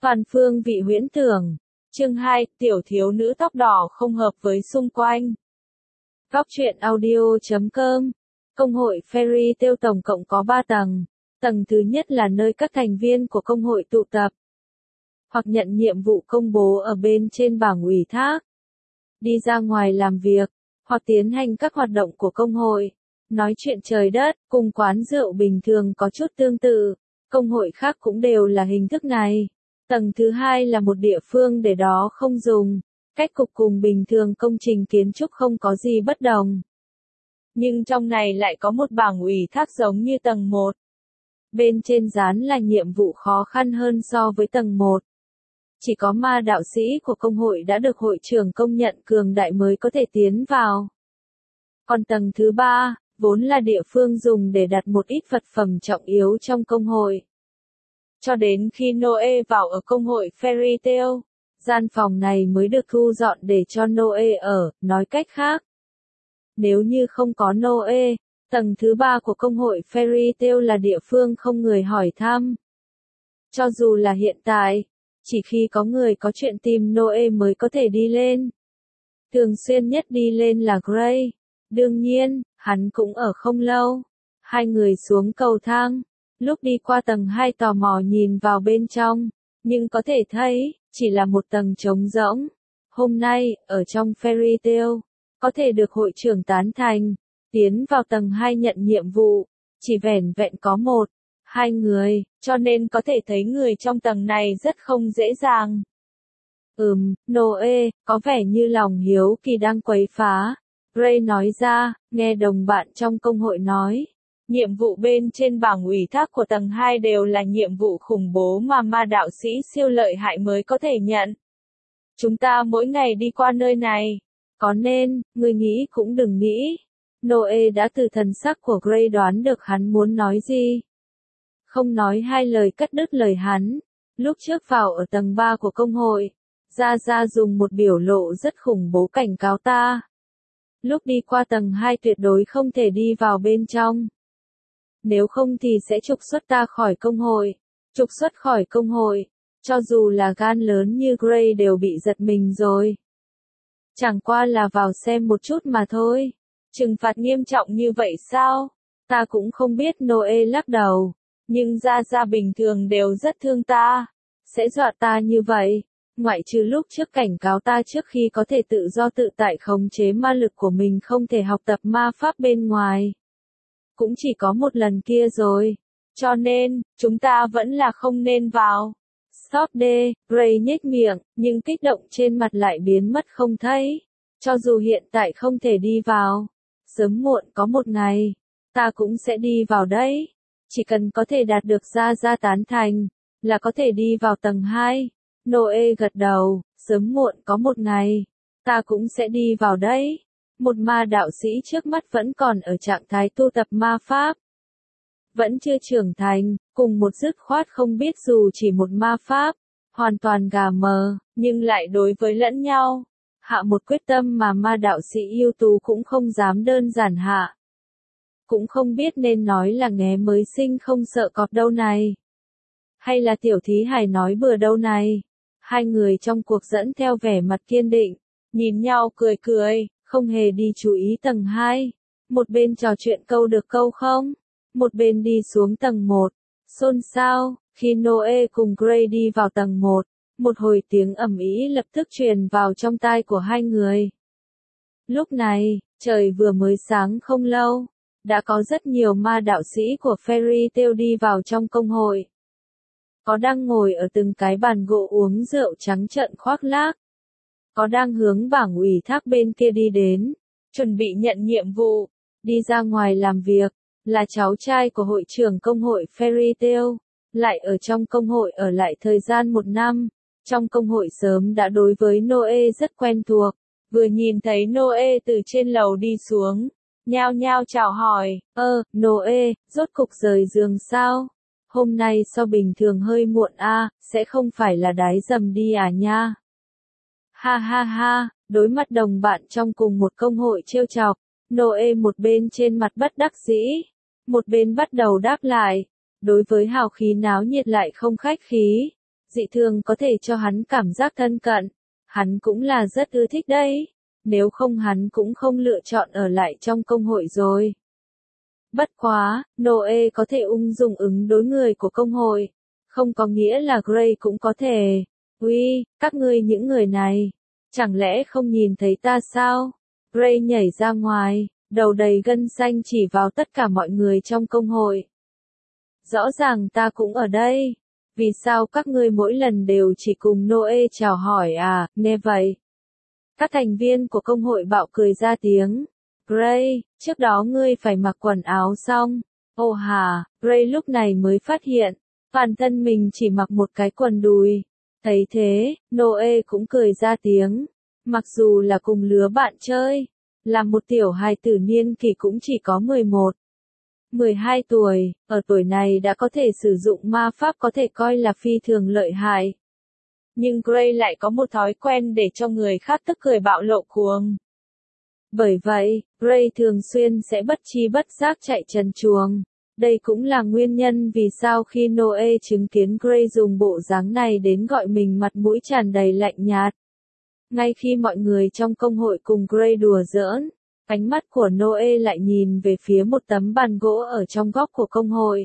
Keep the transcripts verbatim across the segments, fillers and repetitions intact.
Toàn phương vị huyễn tưởng. Chương hai, tiểu thiếu nữ tóc đỏ không hợp với xung quanh. Góc truyện audio chấm com. Công hội Fairy Tail tổng cộng có ba tầng. Tầng thứ nhất là nơi các thành viên của công hội tụ tập, hoặc nhận nhiệm vụ công bố ở bên trên bảng ủy thác, đi ra ngoài làm việc, hoặc tiến hành các hoạt động của công hội, nói chuyện trời đất, cùng quán rượu bình thường có chút tương tự. Công hội khác cũng đều là hình thức này. Tầng thứ hai là một địa phương để đó không dùng, cách cục cùng bình thường công trình kiến trúc không có gì bất đồng. Nhưng trong này lại có một bảng ủy thác giống như tầng một. Bên trên dán là nhiệm vụ khó khăn hơn so với tầng một. Chỉ có ma đạo sĩ của công hội đã được hội trưởng công nhận cường đại mới có thể tiến vào. Còn tầng thứ ba, vốn là địa phương dùng để đặt một ít vật phẩm trọng yếu trong công hội. Cho đến khi Noe vào ở công hội Fairy Tail, gian phòng này mới được thu dọn để cho Noe ở, nói cách khác. Nếu như không có Noe, tầng thứ ba của công hội Fairy Tail là địa phương không người hỏi thăm. Cho dù là hiện tại, chỉ khi có người có chuyện tìm Noe mới có thể đi lên. Thường xuyên nhất đi lên là Gray. Đương nhiên, hắn cũng ở không lâu. Hai người xuống cầu thang. Lúc đi qua tầng hai tò mò nhìn vào bên trong, nhưng có thể thấy, chỉ là một tầng trống rỗng. Hôm nay, ở trong Fairy Tail, có thể được hội trưởng tán thành, tiến vào tầng hai nhận nhiệm vụ, chỉ vẻn vẹn có một, hai người, cho nên có thể thấy người trong tầng này rất không dễ dàng. Ừm, Noe, có vẻ như lòng hiếu kỳ đang quấy phá. Gray nói ra, nghe đồng bạn trong công hội nói. Nhiệm vụ bên trên bảng ủy thác của tầng hai đều là nhiệm vụ khủng bố mà ma đạo sĩ siêu lợi hại mới có thể nhận. Chúng ta mỗi ngày đi qua nơi này. Có nên, người nghĩ cũng đừng nghĩ. Noe đã từ thần sắc của Gray đoán được hắn muốn nói gì. Không nói hai lời cắt đứt lời hắn. Lúc trước vào ở tầng ba của công hội, Gia Gia dùng một biểu lộ rất khủng bố cảnh cáo ta. Lúc đi qua tầng hai tuyệt đối không thể đi vào bên trong. Nếu không thì sẽ trục xuất ta khỏi công hội. Trục xuất khỏi công hội, cho dù là gan lớn như Gray đều bị giật mình rồi. Chẳng qua là vào xem một chút mà thôi. Trừng phạt nghiêm trọng như vậy sao? Ta cũng không biết. Noe lắc đầu. Nhưng Gia Gia bình thường đều rất thương ta. Sẽ dọa ta như vậy. Ngoại trừ lúc trước cảnh cáo ta trước khi có thể tự do tự tại khống chế ma lực của mình không thể học tập ma pháp bên ngoài. Cũng chỉ có một lần kia rồi. Cho nên, chúng ta vẫn là không nên vào. Stop đê, Gray nhếch miệng, nhưng kích động trên mặt lại biến mất không thấy. Cho dù hiện tại không thể đi vào, sớm muộn có một ngày, ta cũng sẽ đi vào đấy. Chỉ cần có thể đạt được Gia Gia tán thành, là có thể đi vào tầng hai. Noe gật đầu, sớm muộn có một ngày, ta cũng sẽ đi vào đấy. Một ma đạo sĩ trước mắt vẫn còn ở trạng thái tu tập ma pháp. Vẫn chưa trưởng thành, cùng một dứt khoát không biết dù chỉ một ma pháp, hoàn toàn gà mờ, nhưng lại đối với lẫn nhau. Hạ một quyết tâm mà ma đạo sĩ ưu tú cũng không dám đơn giản hạ. Cũng không biết nên nói là nghé mới sinh không sợ cọp đâu này. Hay là tiểu thí hài nói bừa đâu này. Hai người trong cuộc dẫn theo vẻ mặt kiên định, nhìn nhau cười cười, không hề đi chú ý tầng hai. Một bên trò chuyện câu được câu không, một bên đi xuống tầng một. Xôn xao, khi Noe cùng Gray đi vào tầng một, một hồi tiếng ầm ĩ lập tức truyền vào trong tai của hai người. Lúc này, trời vừa mới sáng không lâu, đã có rất nhiều ma đạo sĩ của Fairy Tail đi vào trong công hội. Có đang ngồi ở từng cái bàn gỗ uống rượu trắng trợn khoác lác. Có đang hướng bảng ủy thác bên kia đi đến, chuẩn bị nhận nhiệm vụ, đi ra ngoài làm việc, là cháu trai của hội trưởng công hội Fairy Tail, lại ở trong công hội ở lại thời gian một năm. Trong công hội sớm đã đối với Noe rất quen thuộc, vừa nhìn thấy Noe từ trên lầu đi xuống, nhao nhao chào hỏi, ơ, Noe, rốt cục rời giường sao? Hôm nay so bình thường hơi muộn a, à, sẽ không phải là đái dầm đi à nha? Ha ha ha, đối mặt đồng bạn trong cùng một công hội trêu chọc, Noe một bên trên mặt bất đắc dĩ, một bên bắt đầu đáp lại, đối với hào khí náo nhiệt lại không khách khí. dị thường có thể cho hắn cảm giác thân cận. Hắn cũng là rất ưa thích đấy. Nếu không hắn cũng không lựa chọn ở lại trong công hội rồi. Bất quá, Noe có thể ung dung ứng đối người của công hội. Không có nghĩa là Gray cũng có thể. Uy, các ngươi những người này. Chẳng lẽ không nhìn thấy ta sao? Gray nhảy ra ngoài, đầu đầy gân xanh chỉ vào tất cả mọi người trong công hội. Rõ ràng ta cũng ở đây. Vì sao các ngươi mỗi lần đều chỉ cùng Noe chào hỏi à, nghe vậy? Các thành viên của công hội bạo cười ra tiếng. Gray, trước đó ngươi phải mặc quần áo xong. Ồ hà, Gray lúc này mới phát hiện, bản thân mình chỉ mặc một cái quần đùi. Thấy thế, Noe cũng cười ra tiếng. Mặc dù là cùng lứa bạn chơi, là một tiểu hài tử niên kỷ cũng chỉ có mười một, mười hai tuổi, ở tuổi này đã có thể sử dụng ma pháp có thể coi là phi thường lợi hại. Nhưng Gray lại có một thói quen để cho người khác tức cười bạo lộ cuồng. Bởi vậy, Gray thường xuyên sẽ bất tri bất giác chạy trần truồng. Đây cũng là nguyên nhân vì sao khi Noe chứng kiến Gray dùng bộ dáng này đến gọi mình mặt mũi tràn đầy lạnh nhạt. Ngay khi mọi người trong công hội cùng Gray đùa giỡn, ánh mắt của Noe lại nhìn về phía một tấm bàn gỗ ở trong góc của công hội.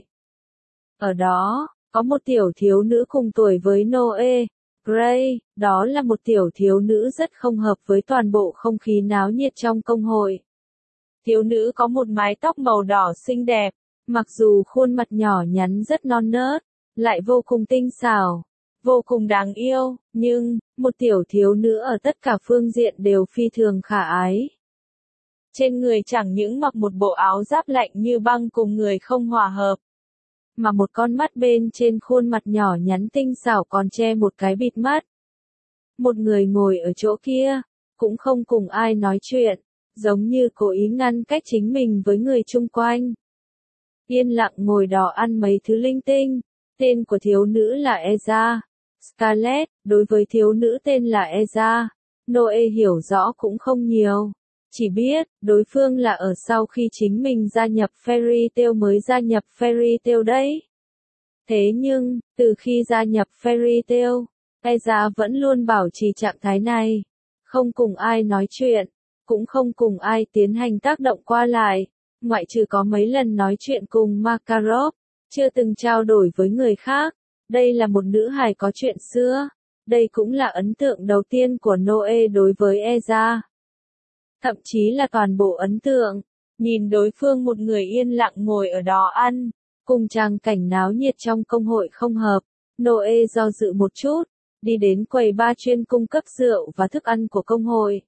Ở đó, có một tiểu thiếu nữ cùng tuổi với Noe. Gray, đó là một tiểu thiếu nữ rất không hợp với toàn bộ không khí náo nhiệt trong công hội. Thiếu nữ có một mái tóc màu đỏ xinh đẹp, mặc dù khuôn mặt nhỏ nhắn rất non nớt, lại vô cùng tinh xảo, vô cùng đáng yêu, nhưng, một tiểu thiếu nữ ở tất cả phương diện đều phi thường khả ái. Trên người chẳng những mặc một bộ áo giáp lạnh như băng cùng người không hòa hợp, mà một con mắt bên trên khuôn mặt nhỏ nhắn tinh xảo còn che một cái bịt mắt. Một người ngồi ở chỗ kia, cũng không cùng ai nói chuyện, giống như cố ý ngăn cách chính mình với người chung quanh. Yên lặng ngồi đó ăn mấy thứ linh tinh. Tên của thiếu nữ là Eza. Scarlett, đối với thiếu nữ tên là Eza, Noe hiểu rõ cũng không nhiều. Chỉ biết, đối phương là ở sau khi chính mình gia nhập Fairy Tail mới gia nhập Fairy Tail đấy. Thế nhưng, từ khi gia nhập Fairy Tail, Eza vẫn luôn bảo trì trạng thái này. Không cùng ai nói chuyện, cũng không cùng ai tiến hành tác động qua lại, ngoại trừ có mấy lần nói chuyện cùng Makarov, chưa từng trao đổi với người khác. Đây là một nữ hài có chuyện xưa. Đây cũng là ấn tượng đầu tiên của Noe đối với Eza. Thậm chí là toàn bộ ấn tượng. Nhìn đối phương một người yên lặng ngồi ở đó ăn, cùng trang cảnh náo nhiệt trong công hội không hợp, Noe do dự một chút, đi đến quầy bar chuyên cung cấp rượu và thức ăn của công hội.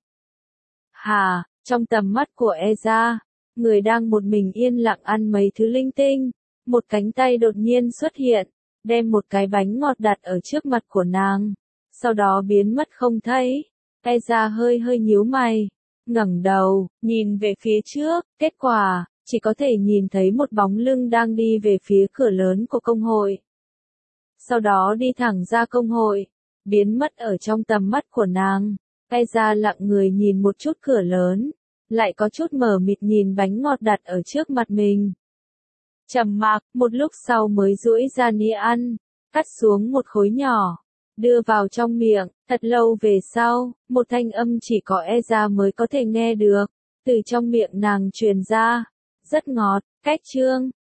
Hà, trong tầm mắt của Eza, người đang một mình yên lặng ăn mấy thứ linh tinh, một cánh tay đột nhiên xuất hiện, đem một cái bánh ngọt đặt ở trước mặt của nàng, sau đó biến mất không thấy. Eza hơi hơi nhíu mày, ngẩng đầu, nhìn về phía trước, kết quả, chỉ có thể nhìn thấy một bóng lưng đang đi về phía cửa lớn của công hội. Sau đó đi thẳng ra công hội, biến mất ở trong tầm mắt của nàng. Eza lặng người nhìn một chút cửa lớn, lại có chút mờ mịt nhìn bánh ngọt đặt ở trước mặt mình. Trầm mặc, một lúc sau mới duỗi ra nĩa ăn, cắt xuống một khối nhỏ, đưa vào trong miệng. Thật lâu về sau, một thanh âm chỉ có Eza mới có thể nghe được, từ trong miệng nàng truyền ra. Rất ngọt, cách chương.